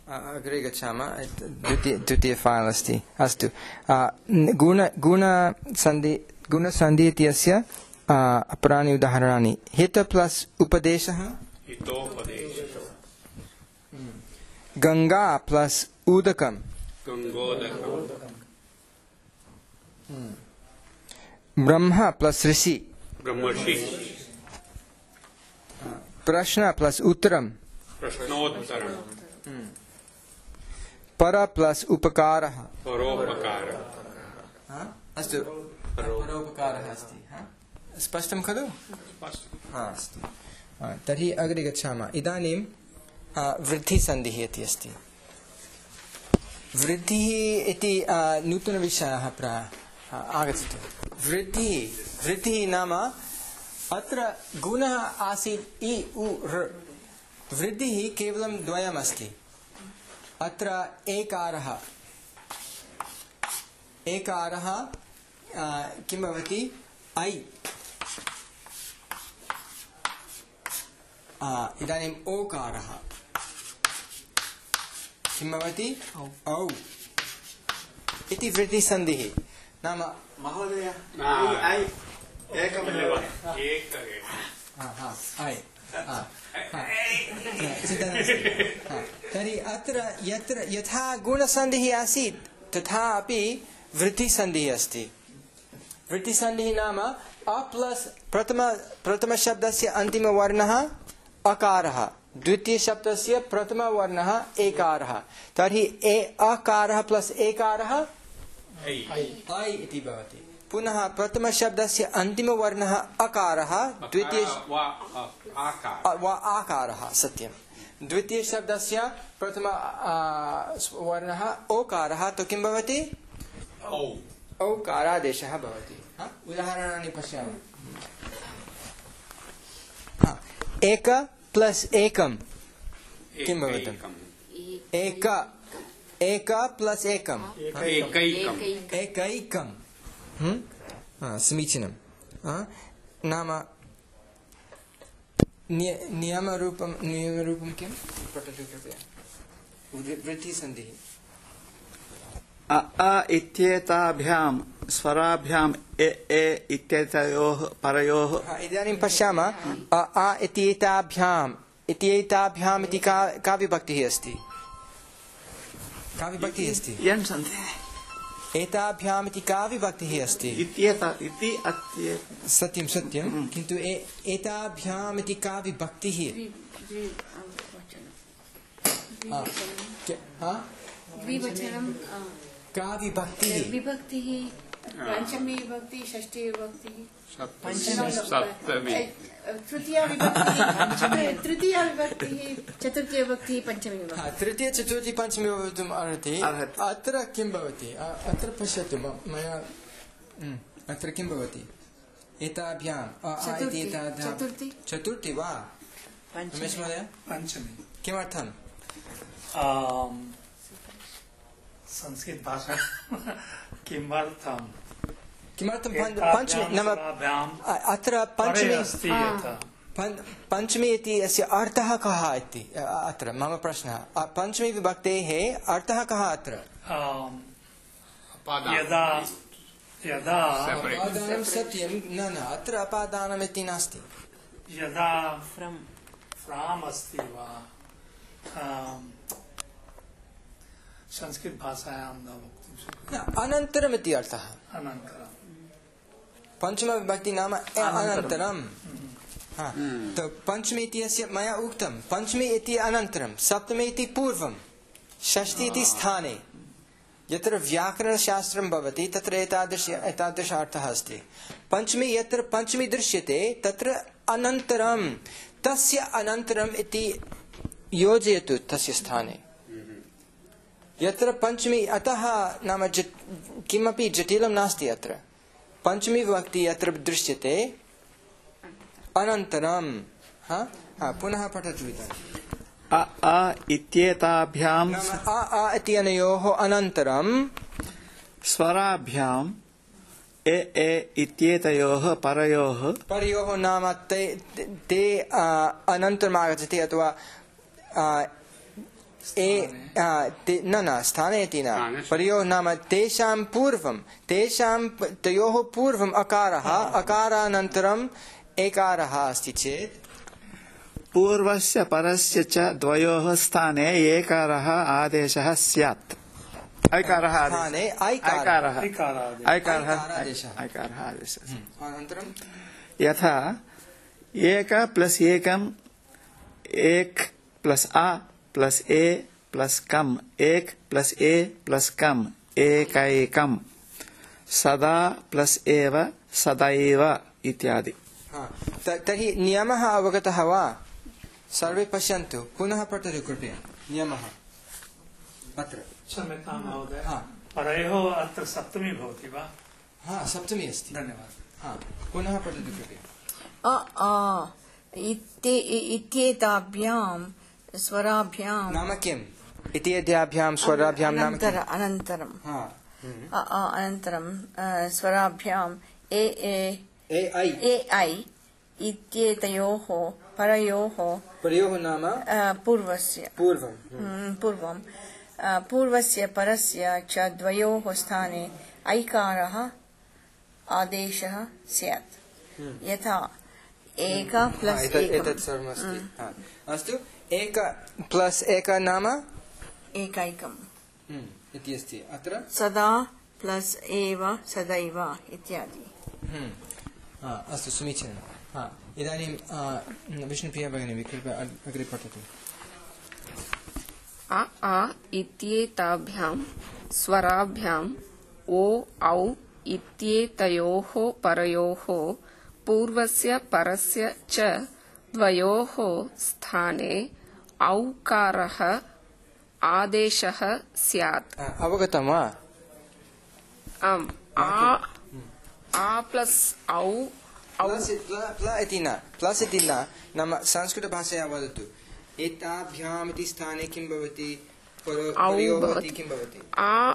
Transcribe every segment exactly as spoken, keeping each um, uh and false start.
अग्रे गच्छामः द्वितीय द्वितीय फाइल् अस्ति अस्तु गुण गुणसन्धि गुणसन्धि इत्यस्य अपराणि उदाहरणानि हित प्लस उपदेशः हितोपदेशः गंगा प्लस उदकम् गंगोदकम् ब्रह्म प्लस ऋषि ब्रह्मर्षि प्रश्न प्लस उत्तरम् प्रश्नोत्तरम् पर प्लस उपकारः परोपकारः अस्तु परोपकारः अस्ति स्पष्टं खलु अस्तु तर्हि अग्रे गच्छामः इदानीं वृद्धिसन्धिः इति अस्ति वृद्धिः इति नूतनविषयः प्रायः आगच्छति वृद्धिः वृद्धिः नाम अत्र गुणः आसीत् इ उ ऋ वृद्धिः केवलं द्वयमस्ति अत्र एकारः एकारः किं भवति ऐ इदानीम् ओकारः किं भवति औ इति वृद्धिसन्धिः नाम महोदय ऐ एकमेव तर्हि अत्र यत्र यथा गुणसन्धिः आसीत् तथा अपि वृद्धिसन्धिः अस्ति वृद्धिसन्धिः नाम अ प्लस प्रथम प्रथमशब्दस्य अन्तिमवर्णः अकारः द्वितीयशब्दस्य प्रथमवर्णः एकारः तर्हि ए अकारः प्लस एकारः ऐ इति भवति पुनः प्रथमशब्दस्य अन्तिमवर्णः अकारः द्वितीय वा आकारः सत्यं द्वितीयशब्दस्य प्रथम वर्णः ओकारः तो किं भवति औकारादेशः भवति उदाहरणानि पश्यामः एक प्लस एकं किं भवति एक एक प्लस एकम् एकैकं समीचीनं नाम नियमरूपं नियमरूपं किं पठतु कृपया वृद्धिसन्धिः अ आ इत्येताभ्यां स्वराभ्याम् ए ए इत्येतयोः परयोः इदानीं पश्यामः अ आ इत्येताभ्याम् इत्येताभ्याम् इति का का विभक्तिः अस्ति का विभक्तिः अस्ति यन् सन्ति एताभ्याम् इति का विभक्तिः अस्ति इत्येता इति अत्ये सत्यं सत्यं किन्तु एताभ्याम् इति का विभक्तिः द्विवचनं का विभक्तिः विभक्तिः पंचमी विभक्ति षष्ठी विभक्ति सप्तमी तृतीया विभक्ति तृतीया विभक्ति चतुर्थी विभक्ति पंचमी विभक्ति तृतीय चतुर्थी पंचमी भवितुम् अर्हति अत्र किं भवति अत्र पश्यतु मया अत्र किं भवति एताभ्याम् चतुर्थी चतुर्थी वा रमेश महोदय पंचमी किमर्थं संस्कृत भाषा किमर्थं किमर्थं पंचमी नाम अत्र पंचमी पंचमी इति अस्य अर्थः कः इति अत्र मम प्रश्नः पंचमी विभक्तेः अर्थः कः अत्र यदा यदा अपादानं सत्यं न न अत्र अपादानम् इति नास्ति यदा फ्रम् फ्राम् अस्ति वा संस्कृत भाषायां न वक्तुं शक्यते अनन्तरम् इति अर्थः अनन्तरं पञ्चमविभक्ति नाम अनन्तरं तो पञ्चमी इति अस्य मया उक्तं पञ्चमी इति अनन्तरं सप्तमी इति पूर्वं षष्ठी इति स्थाने यत्र व्याकरणशास्त्रं भवति तत्र एतादृश एतादृश अर्थः अस्ति पञ्चमी यत्र पञ्चमी दृश्यते तत्र अनन्तरं तस्य अनन्तरम् इति योजयतु तस्य स्थाने यत्र पञ्चमी अतः नाम किमपि जटिलं नास्ति अत्र पञ्चमी विभक्ति यत्र दृश्यते अनन्तरं पुनः पठतु अ आ इत्येताभ्यां अ आ इति अनयोः अनन्तरं स्वराभ्याम् ए ए इत्येतयोः परयोः परयोः नाम ते ते अनन्तरम् आगच्छति अथवा ए आ, ते- न न स्थाने इति न स्थाने। परयोः नाम तेषां पूर्वं तेषां प- तयोः पूर्वम् अकारः अकारानन्तरम् एकारः अस्ति चेत् पूर्वस्य परस्य च द्वयोः स्थाने एकारः आदेशः स्यात् ऐकारः आदेशः स्थाने ऐकारः ऐकारः ऐकारादि ऐकारः ऐकारादेशः। ऐकारः आदेशः अनन्तरं यथा एक प्लस एकम एक प्लस आ प्लस ए प्लस कम एक प्लस ए प्लस कम एकैकम सदा प्लस एव सदैव इत्यादि। हा, त- तर्हि नियमः अवगतः वा सर्वे पश्यन्तु पुनः पठतु कृपया नियमः अत्र क्षम्यतां महोदय हा परयोः अत्र सप्तमी भवति वा हा सप्तमी अस्ति धन्यवादः हा पुनः पठतु कृपया अ आ इत्ये इत्येताभ्यां स्वराभ्यां नाम किम् इत्येताभ्यां स्वराभ्यां नाम अनन्तर किम्? अनन्तरं हा अ आ अनन्तरं अ, स्वराभ्याम् ए ए ए ऐ ए ऐ इत्येतयोः परयोः परयोः नाम अ, पूर्वस्य पूर्वं हम्म, पूर्वं अ, पूर्वस्य परस्य च द्वयोः स्थाने ऐकारः आदेशः स्यात् यथा एक हा, प्लस् एतत् एकम् एतत् सर्वमस्ति हा, अस्तु एक प्लस् एक नाम एकैकम् हम्म, इति अस्ति अत्र सदा प्लस् एव सदैव इत्यादि हम्म, हा, अस्तु समीचीनं हा इदानीं आ, विष्णुप्रिया भगिनी विकृपया अग्- अग्रे पठतु अ आ इत्येताभ्यां स्वराभ्याम् ओ औ इत्येतयोः परयोः पूर्वस्य परस्य च द्वयोः स्थाने औकारः आदेशः स्यात्। आ, अवगतं वा आम् आ आ प्लस् औ औ प्लस् इ- प्ल- प्ल इति न प्लस् इति न नाम संस्कृतभाषया वदतु एताभ्याम् इति स्थाने किं भवति परो- औ परयोः भवति। इति किं भवति आ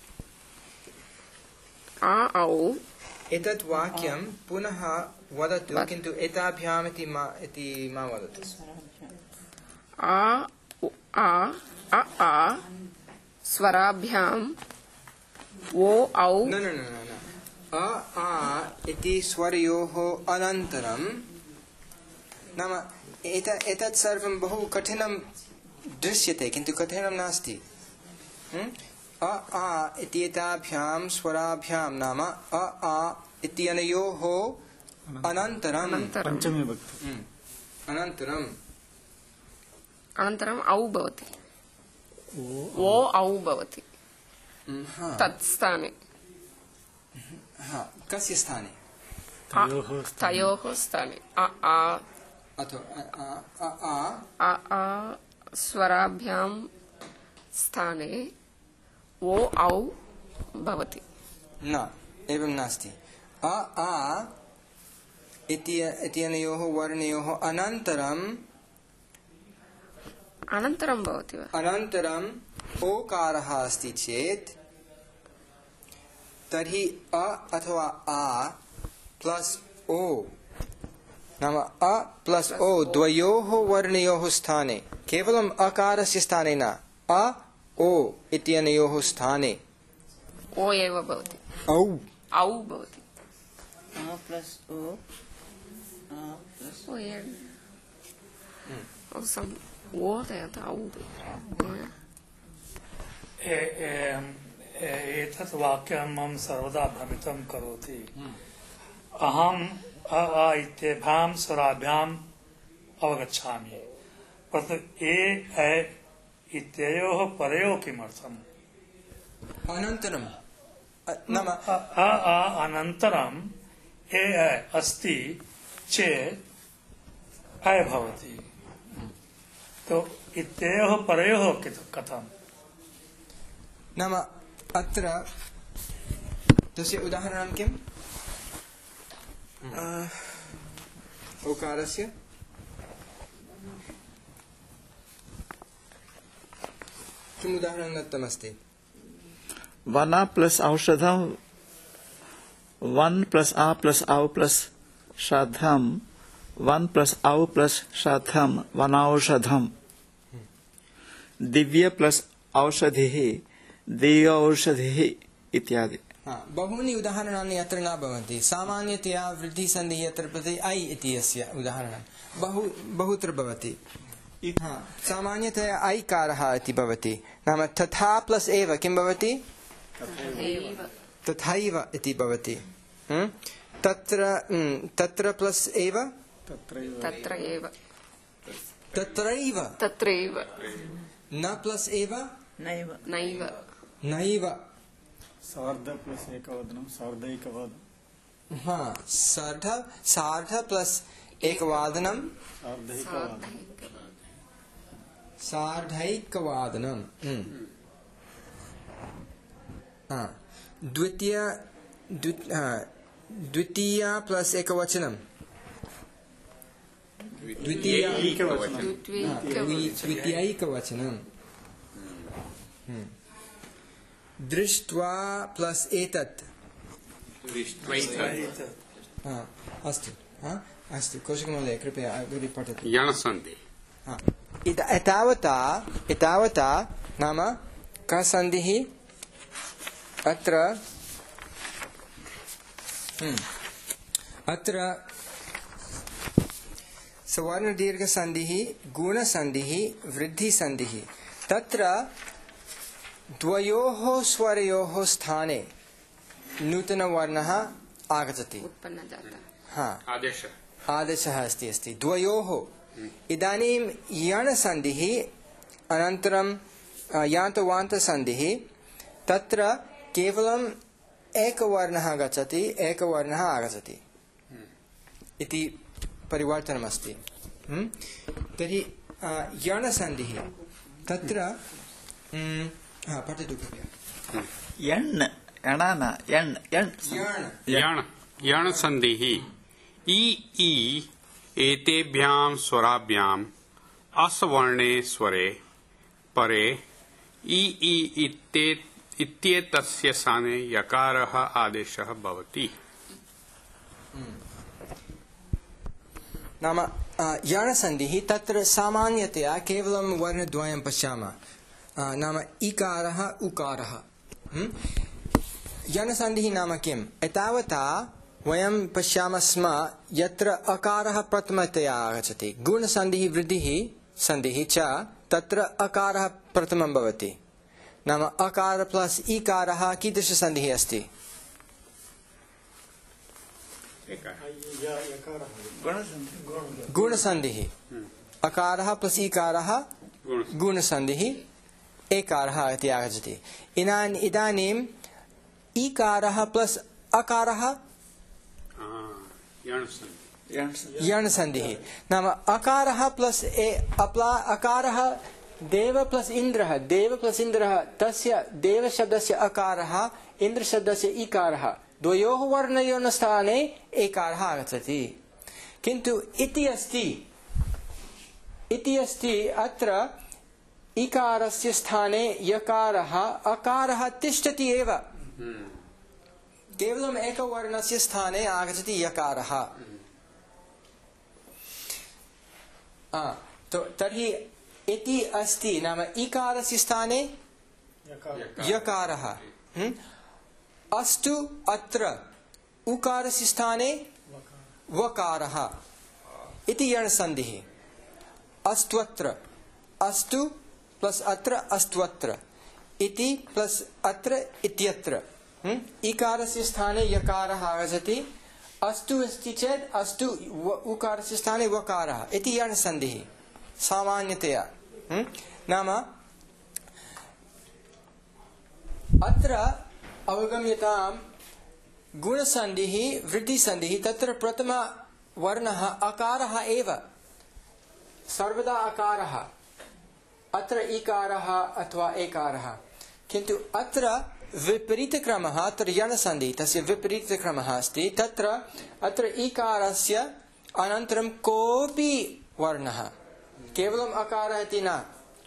आ औ एतत् वाक्यं पुनः वदतु किन्तु एताभ्याम् इति मा इति मा वदतु आ उ- आ अ आ स्वराभ्याम् ओ औ न न न न न अ आ इति स्वरयोः अनन्तरं नाम एत एतत् सर्वं बहु कठिनं दृश्यते किन्तु कठिनं नास्ति हम्म? अ आ इत्येताभ्यां स्वराभ्यां नाम अ आ इत्यनयोः अनन्तरं पंचमी विभक्ति हम्म, अनन्तरं अनन्तरम् औ भवति ओ औ भवति हम्म, हा, तत् स्थाने हा, कस्य स्थाने अ- तयोः स्थाने अ आ अथवा अ आ अ आ अ आ स्वराभ्यां स्थाने ओ औ भवति न एवं नास्ति अ आ इति इत्यनयोः वर्णयोः अनन्तरं अनन्तरं भवति वा अनन्तरम् ओकारः अस्ति चेत् तर्हि अ अथवा आ प्लस् ओ नाम अ प्लस् ओ द्वयोः वर्णयोः स्थाने केवलम् अकारस्य स्थाने न अ ओ इत्यनयोः स्थाने ओ एव भवति औ औ भवति प्लस् ओ ओ एव ओ सम् ओ तत् औ ए- ए- ए- एतत् वाक्यं मम सर्वदा भ्रमितं करोति अहम् अ आ इत्येभ्यां स्वराभ्याम् अवगच्छामि परन्तु ए ऐ इत्ययोः परयोः किमर्थम् अनन्तरं अ- नाम अ अ आ अनन्तरम् ए ऐ अस्ति चेत् ऐ भवति तो इत्ययोः परयोः कित- कथम् नाम अत्र तस्य उदाहरणं किम् ओकारस्य किम् उदाहरणं दत्तमस्ति वन प्लस औषधम वन प्लस आ प्लस औ प्लस श्राद्धम वन प्लस औ प्लस श्राद्धम वनौषधम दिव्य प्लस औषधिः दिव्य औषधिः इत्यादि। हाँ, बहूनि उदाहरणानि अत्र न भवन्ति। सामान्यतया वृद्धिसन्धिः यत्र प्रति ऐ इति अस्य उदाहरणं बहु बहुत्र भवति। हाँ, सामान्यतया ऐकारः इति भवति, नाम तथा प्लस एव किं भवति? तथैव इति भवति। तत्र तत्र प्लस एव तत्रैव तत्रैव तत्रैव न प्लस एव नैव नैव नैव सार्ध प्लस एकवादनं सार्धैकवादनं। हाँ, सार्ध सार्ध प्लस एकवादनं सार्धैकवादनं। हाँ, द्वितीय द्वितीया प्लस एकवचनं द्वितीयैकवचनं। दृष्ट्वा प्लस एतत् हाँ, अस्तु हाँ, अस्तु कौशिकमहोदय कृपया अग्रे पठतु। यणसन्धि। हाँ, एतावता एतावता नाम का सन्धिः अत्र अत्र सवर्णदीर्घसन्धिः गुणसन्धिः वृद्धिसन्धिः। तत्र द्वयोः स्वरयोः स्थाने नूतनवर्णः आगच्छति, उत्पन्न जातः। हाँ, आदेशः आदेशः अस्ति अस्ति द्वयोः। इदानीं यणसन्धिः अनन्तरं यान्तवान्तसन्धिः, तत्र केवलम् एकवर्णः गच्छति, एकवर्णः आगच्छति इति परिवर्तनमस्ति। तर्हि यणसन्धिः तत्र पठतु कृपया। यण् यणान यण् यण् यण यणसन्धिः इ ई एतेभ्यां स्वराभ्याम् असवर्णे स्वरे परे इ ई इत्ते इत्येतस्य स्थाने यकारः आदेशः भवति। नाम यणसन्धिः तत्र सामान्यतया केवलं वर्णद्वयं पश्यामः, नाम इकारः उकारः। यणसन्धिः नाम किम्? एतावता वयं पश्यामः स्म यत्र अकारः प्रथमतया आगच्छति, गुणसन्धिः वृद्धिः सन्धिः च तत्र अकारः प्रथमं भवति। नाम अकार प्लस इकारः कीदृशसन्धिः अस्ति? गुणसन्धिः। अकारः प्लस इकारः गुणसन्धिः, एकारः इति आगच्छति। इदानीम् इकारः प्लस अकारः यणसन्धिः। नाम अकारः प्लस अकारः देव प्लस इन्द्रः, देव प्लस इन्द्रः, तस्य देवशब्दस्य अकारः इन्द्रशब्दस्य इकारः, द्वयोः वर्णयोः स्थाने एकारः आगच्छति। किन्तु इति अस्ति इति अस्ति अत्र इकारस्य स्थाने यकारः अकारः तिष्ठति एव, केवलम् एकवर्णस्य स्थाने आगच्छति यकारः। तो तर्हि इति अस्ति, नाम इकारस्य स्थाने यकारः। अस्तु अत्र उकारस्य स्थाने वकारः इति यणसन्धिः। अस्त्वत्र अस्तु प्लस अत्र अस्त्वत्र इति प्लस अत्र इत्यत्र। इकारस्य स्थाने यकारः आगच्छति, अस्तु अस्ति चेत् अस्तु उकारस्य स्थाने वकारः इति यणसन्धिः सामान्यतया। नाम अत्र अवगम्यतां गुणसन्धिः वृद्धिसन्धिः, तत्र प्रथमवर्णः अकारः एव, सर्वदा अकारः, अत्र इकारः अथवा एकारः। किन्तु अत्र विपरीतक्रमः, अत्र यणसन्धिः तस्य विपरीतक्रमः अस्ति। तत्र अत्र इकारस्य अनन्तरं कोऽपि वर्णः, केवलम् अकारः इति न,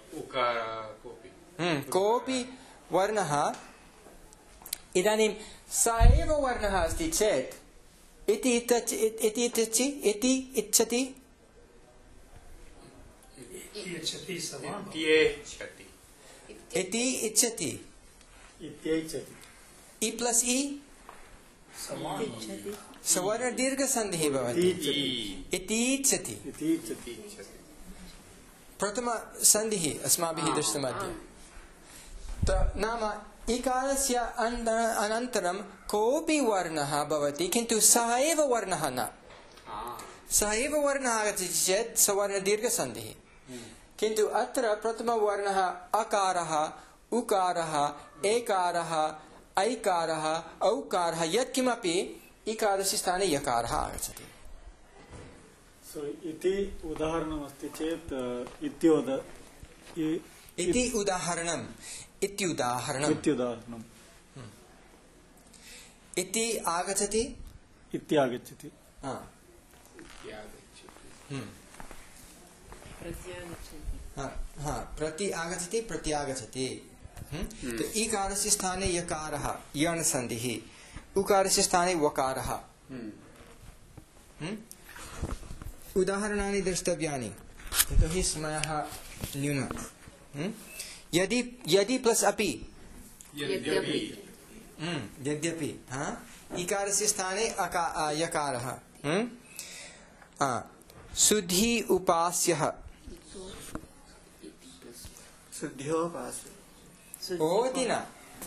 कोऽपि वर्णः। इदानीं स एव वर्णः अस्ति चेत् इति इति इच्छति इच्छति समान इत्येच्छति इति इच्छति इत्येच्छति इ प्लस इ समान सवर्ण दीर्घ संधि भवति इति इच्छति इत्येच्छति प्रथम संधि अस्माभिः दृष्टमद्य त नाम इकारस्य अनन्तरं कोऽपि वर्णः भवति किन्तु सः एव वर्णः न सः एव वर्णः आगच्छति चेत् सवर्णदीर्घसन्धिः किन्तु अत्र प्रथमवर्णः अकारः उकारः एकारः ऐकारः औकारः यत्किमपि इकारस्य स्थाने यकारः आगच्छति सो इति उदाहरणमस्ति चेत् इत्योद इति उदाहरणम् इत्युदाहरणम् इत्युदाहरणम् इति आगच्छति इत्यागच्छति हा हा हा प्रति आगच्छति प्रत्यागच्छति तो इकारस्य स्थाने यकारः यण् सन्धिः उकारस्य स्थाने वकारः उदाहरणानि द्रष्टव्यानि यतोहि समयः न्यूनः यदि यदि प्लस अपि यद्यपि यद्यपि हाँ इकारस्य स्थाने अका यकारः शुद्धि उपास्यः शुद्ध्योपास्य भवति न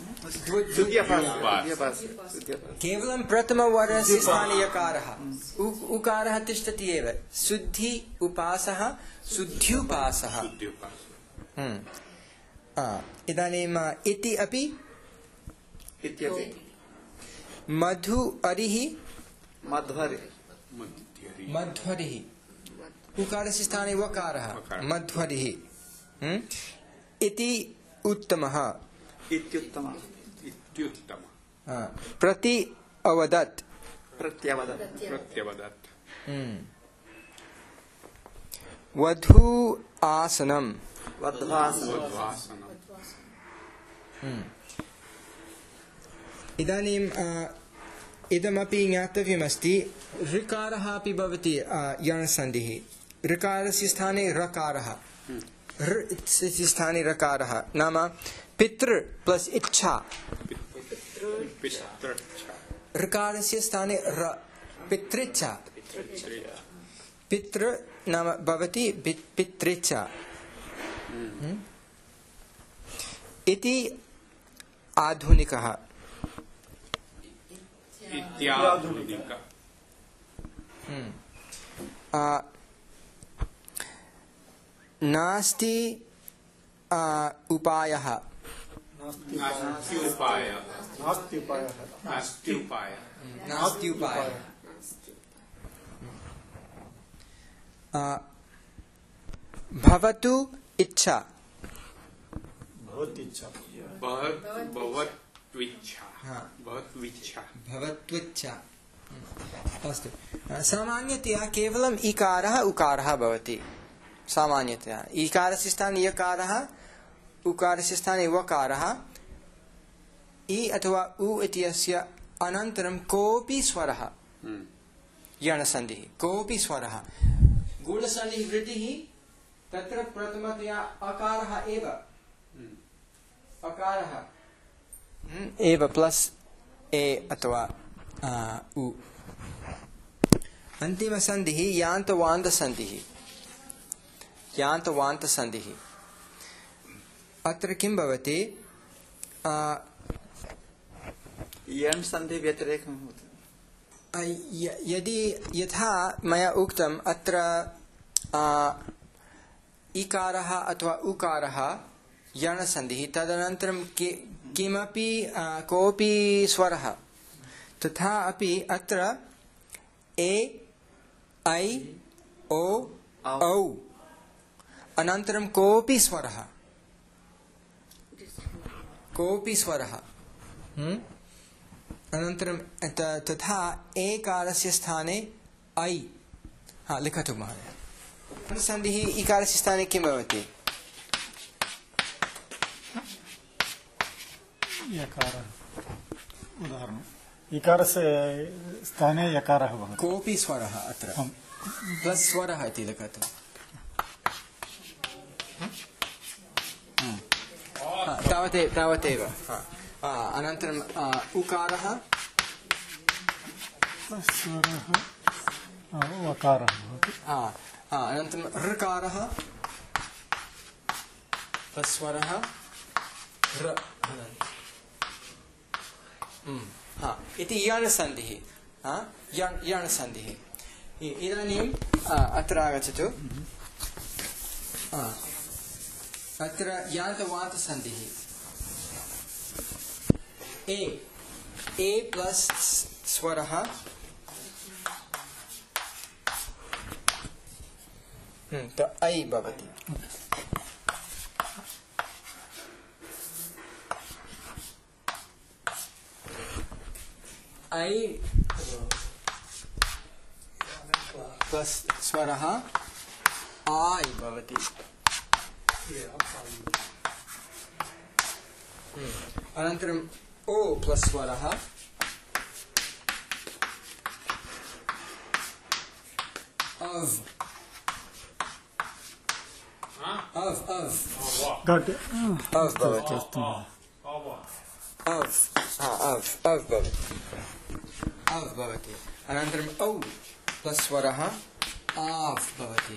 शुद्ध्यपास्य केवलं प्रथमवर्णस्य स्थाने यकारः उकारः तिष्ठति एव शुद्धि उपासः शुद्ध्युपासः इदानीम् इति अपि इत्यपि मधु अरिः मध्वरि मध्वरिः उकारस्य स्थाने वकारः मध्वरिः इति उत्तमः इत्युत्तमः इत्युत्तमः प्रति अवदत् प्रत्यवदत् प्रत्यवदत् वधू आसनम् वध्वासनम् इदानीम् इदमपि ज्ञातव्यमस्ति ऋकारः अपि भवति यण् सन्धिः ऋकारस्य स्थाने रकारः ऋ इत्यस्य स्थाने रकारः नाम पितृ प्लस इच्छा ऋकारस्य स्थाने र पितृच्छा पितृ नाम भवति पितृच्छा इति आधुनिकः इत्याधुनिकः नास्ति उपायः नास्ति उपायः नास्ति उपायः नास्ति उपायः नास्ति उपायः भवतु इच्छा भवतीच्छा भवत्विच्छा भवत्विच्छा भवत्विच्छा अस्तु सामान्यतया केवलम् इकारः उकारः भवति सामान्यतया इकारस्य स्थाने यकारः उकारस्य स्थाने वकारः इ अथवा उ इत्यस्य अनन्तरं कोऽपि स्वरः यणसन्धिः कोऽपि स्वरः गूढसन्धिः वृत्तिः तत्र प्रथमतया अकारः एव अकारः एव प्लस ए अथवा उ अन्तिमसन्धिः यान्तवान्तसन्धिः यान्तवान्तसन्धिः अत्र किं भवति यण् सन्धि व्यतिरेकं भवति यदि यथा मया उक्तम् अत्र इकारः अथवा उकारः यण् सन्धिः तदनन्तरं किमपि कोऽपि स्वरः तथा अपि अत्र ए ऐ ओ औ अनन्तरं कोऽपि स्वरः कोऽपि स्वरः अनन्तरं तथा एकारस्य स्थाने ऐ हा लिखतु महोदय सन्धिः इकारस्य स्थाने किं भवति यकारः उदाहरणम् इकारस्य स्थाने यकारः भवति कोऽपि स्वरः अत्र प्लस् स्वरः इति लिखतु तावते तावदेव अनन्तरम् उकारः स्वरः वकारः भवति अनन्तरं ऋकारः स्वरः र इति यणसन्धिः यणसन्धिः इदानीम् अत्र आगच्छतु अत्र यान्तवान्तसन्धिः ए ए प्लस स्वरः तो ऐ भवति ऐ प्लस स्वरः आय् भवति अनन्तरम् ओ प्लस स्वरः अव् अव् अव् अव् भवति अव् अव् अव् भवति अव् भवति अनन्तरम् औ प्लस स्वरः आव् भवति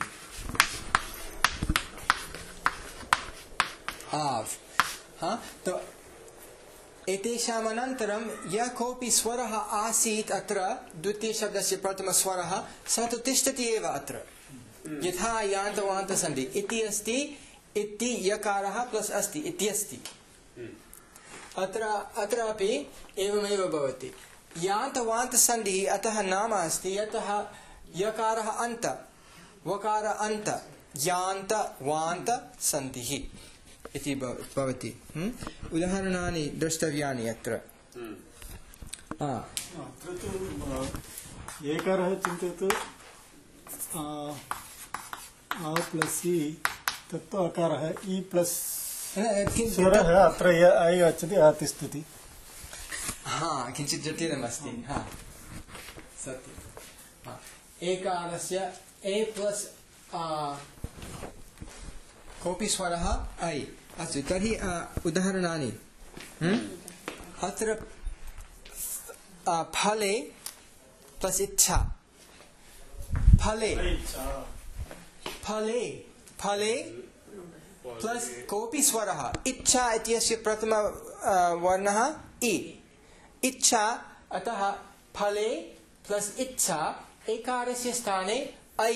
आव् तो एतेषाम् अनन्तरं यः कोऽपि स्वरः आसीत् अत्र द्वितीयशब्दस्य प्रथमस्वरः सः तु तिष्ठति एव अत्र यथा यान्तवान्तसन्धि इति अस्ति इति यकारः प्लस् अस्ति इत्यस्ति अत्र अत्रापि एवमेव भवति यान्तवान्तसन्धिः अतः नाम अस्ति यतः यकारः अन्त वकार अन्त यान्त वान्त सन्धिः इति भवति उदाहरणानि द्रष्टव्यानि अत्र अत्र तु एकारः चिन्तयतु आ प्लस् इ तत्तु अकारः इ प्लस् स्वरः अत्र ऐ गच्छति आ तिष्ठति हा किञ्चित् जटिलमस्ति हा सत्यम् एकारस्य ए प्लस् कोऽपि स्वरः ऐ अस्तु तर्हि उदाहरणानि अत्र फले प्लस् इच्छा फले फले फले प्लस कोऽपि स्वरः इच्छा इत्यस्य प्रथम वर्णः इ इच्छा अतः फले प्लस इच्छा एकारस्य स्थाने ऐ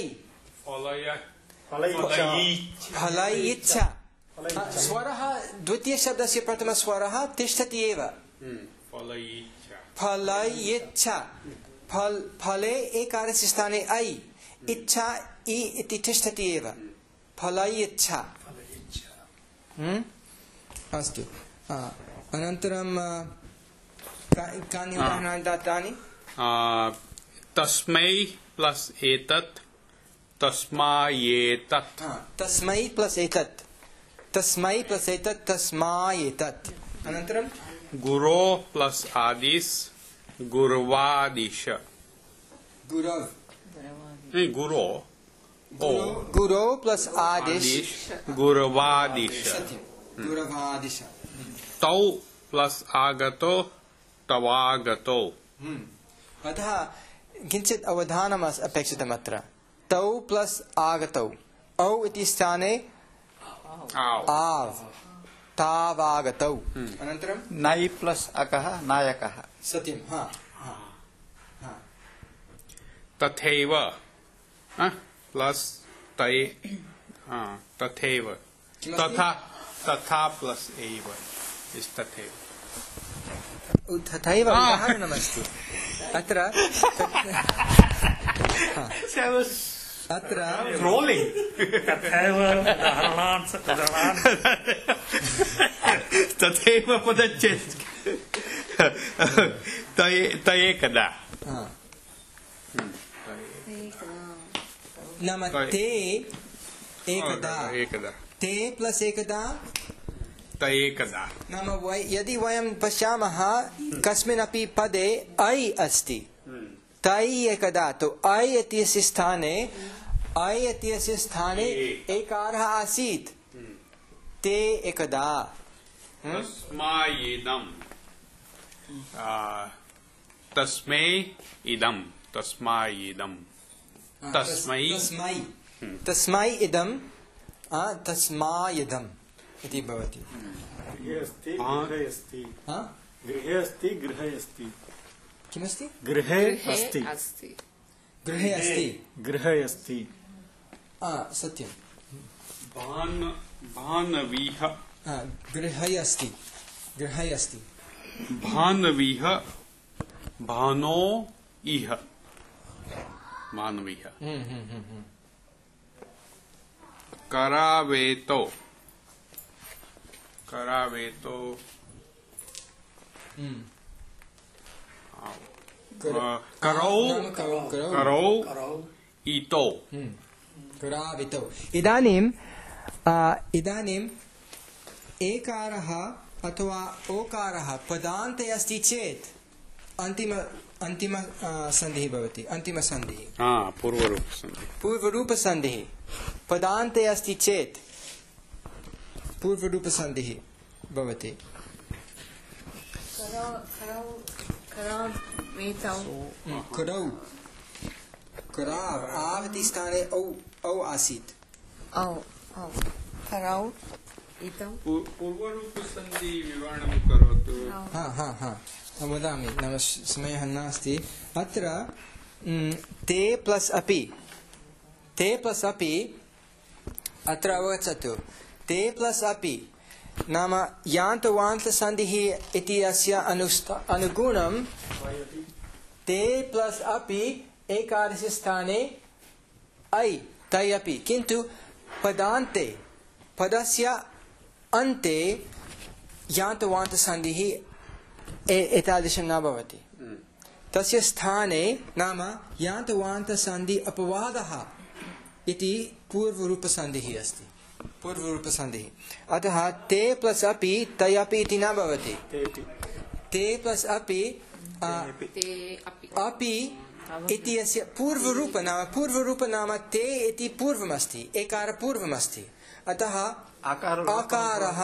फलयिच्छा स्वरः द्वितीयशब्दस्य प्रथमस्वरः तिष्ठति एव फलयिच्छा फल फले एकारस्य स्थाने ऐ इच्छा इ इति तिष्ठति एव फलयिच्छा अस्तु अनन्तरं कानि उदाहरणानि दत्तानि तस्मै प्लस एतत् तस्मायेतत् तस्मै प्लस एतत् तस्मै प्लस एतत् तस्मायेतत् अनन्तरं गुरो प्लस आदिश गुर्वादिश गुरव गुरो गुरो प्लस आदिश गुर्वादिश गुरवादिश तौ प्लस आगतो तवागतो अतः किञ्चित् अवधानम् अपेक्षितम् अत्र तौ प्लस आगतौ औ इति स्थाने आव् तावागतौ अनन्तरं नै प्लस अकः नायकः सत्यं हा तथैव प्लस तै तथैव तथा तथा प्लस एव इस् तथैव तथैव उदाहरणमस्ति अत्र अत्र रोलिंग तथैव उदाहरणान् उदाहरणान् तथैव पदच्छेद तये कदा नाम ते एकदा एकदा ते प्लस एकदा तये कदा नाम यदि वयं पश्यामः कस्मिन्नपि पदे ऐ अस्ति तै एकदा तो ऐ इत्यस्य स्थाने ऐ इत्यस्य स्थाने एकारः आसीत् ते एकदा तस्मायेदम तस्मै इदम तस्मायेदम तस्मै तस्मै तस्मै इदम तस्मायदम इति भवति। गृहे अस्ति गृहे अस्ति हा गृहे अस्ति गृहे अस्ति किमस्ति गृहे अस्ति अस्ति गृहे अस्ति गृहे अस्ति सत्यं भान भानवीह गृहे अस्ति गृहे अस्ति भानवीह भानो इह मानवीह करावेतो करावेतो करौ करौ इतो करावितो। इदानीम् इदानीम् एकारः अथवा ओकारः पदान्ते अस्ति चेत् अन्तिम अन्तिम सन्धिः भवति। अन्तिम सन्धिः पूर्वरूप सन्धिः पूर्वरूप सन्धिः पदान्ते अस्ति चेत् पूर्वरूप सन्धिः भवति। करौ कराव आवति स्थाने औ औ आसीत्। औ औ करौ इदं पूर्वरूप सन्धि विवरणं करोतु। हा हा हा वदामि नाम समयः नास्ति अत्र ते प्लस् अपि ते प्लस् अपि अत्र अवगच्छतु ते प्लस् अपि नाम यान्त वान्त सन्धिः इति अस्य अनुस्थ अनुगुणं ते प्लस् अपि एकारस्य स्थाने ऐ तै अपि किन्तु पदान्ते पदस्य अन्ते यान्त वान्त सन्धिः एतादृशं न भवति। तस्य स्थाने नाम यान्त वान्त सन्धि अपवादः इति पूर्वरूपसन्धिः अस्ति पूर्वरूपसन्धिः। अतः ते प्लस् अपि तै अपि इति न भवति। ते प्लस् अपि अपि इति अस्य पूर्वरूप नाम पूर्वरूप नाम ते इति पूर्वमस्ति एकार पूर्वमस्ति। अतः अकारः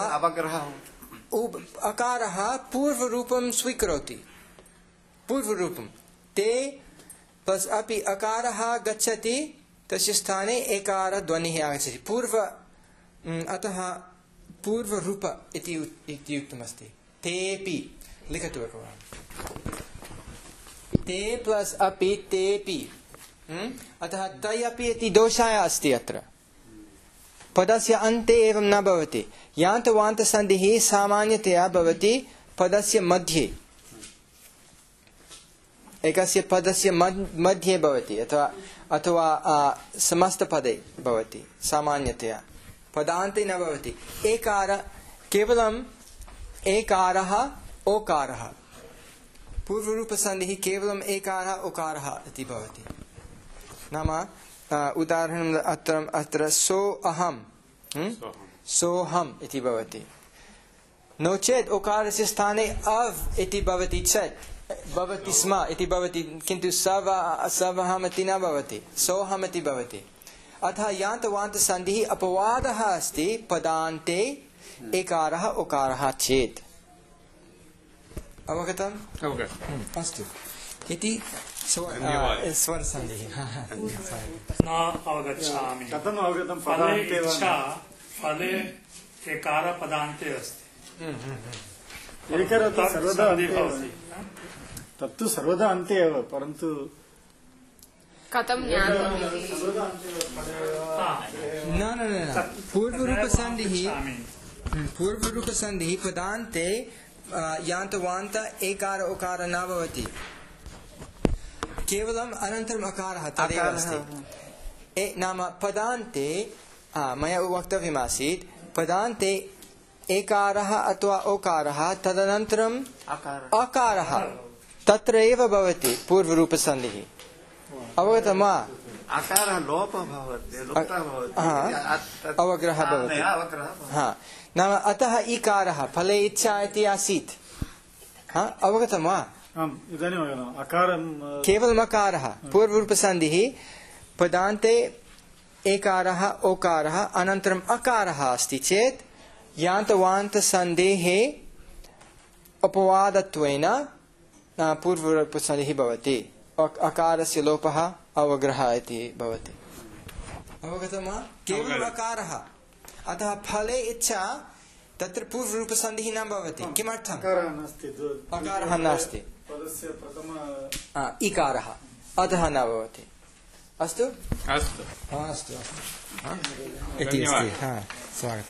अकारः पूर्वरूपं स्वीकरोति पूर्वरूपं ते प्लस् अपि अकारः गच्छति तस्य स्थाने एकार ध्वनिः आगच्छति पूर्व अतः पूर्वरूप इति उक्तमस्ति। तेपि लिखतु एकवारं ते प्लस् अपि तेपि अतः तै अपि इति दोषाय अस्ति अत्र पदस्य अन्ते एवं न भवति। यान्त वान्त सन्धिः सामान्यतया भवति पदस्य मध्ये एकस्य पदस्य मध्ये भवति अथवा अथवा समस्तपदे भवति सामान्यतया पदान्ते न भवति। एकार केवलम् एकारः ओकारः पूर्वरूपसन्धिः केवलम् एकारः ओकारः इति भवति। नाम उदाहरणम् अत्र अत्र सो अहम् सोऽहम् इति भवति। नो चेत् ओकारस्य स्थाने अव् इति भवति चेत् भवति स्म इति भवति किन्तु सव सवहम् इति न भवति सोऽहम् इति भवति। अतः यान्त वान्त सन्धिः अपवादः अस्ति पदान्ते एकारः ओकारः चेत्। अवगतम्? अवगतम्। अस्तु इति स्वरसन्धिः। न अवगच्छामि कथम् अवगतं फले इच्छा फले एकार पदान्ते अस्ति एकार सर्वदा तत्तु सर्वदा अन्ते एव परन्तु कथं ज्ञातव्यम्? न न न पूर्वरूपसन्धिः पूर्वरूपसन्धिः पदान्ते यान्त वान्त एकार ओकार न भवति केवलम् अनन्तरम् अकारः तदेव अस्ति। नाम पदान्ते मया वक्तव्यमासीत् पदान्ते एकारः अथवा ओकारः तदनन्तरम् अकारः तत्र एव भवति पूर्वरूपसन्धिः। अवगतं वा? आकारः लोपः भवति लुप्तः भवति अवग्रहः भवति। हा नाम अतः इकारः फले इच्छा इति आसीत्। अवगतं वा? आम् इदानीम् अकारं केवलम् अकारः पूर्वरूपसन्धिः पदान्ते एकारः ओकारः अनन्तरम् अकारः अस्ति चेत् यान्तवान्तसन्धेः अपवादत्वेन पूर्वरूपसन्धिः भवति। अकारस्य लोपः अवग्रहः इति भवति। अवगतं वा? केवलम् अकारः। अतः फले इच्छा तत्र पूर्वरूपसन्धिः न भवति। किमर्थम्? अकारः नास्ति। अकारः नास्ति। पदस्य प्रथम इकारः अतः न भवति। अस्तु अस्तु अस्तु अस्तु इति अस्ति। धन्यवादः। स्वागतम्।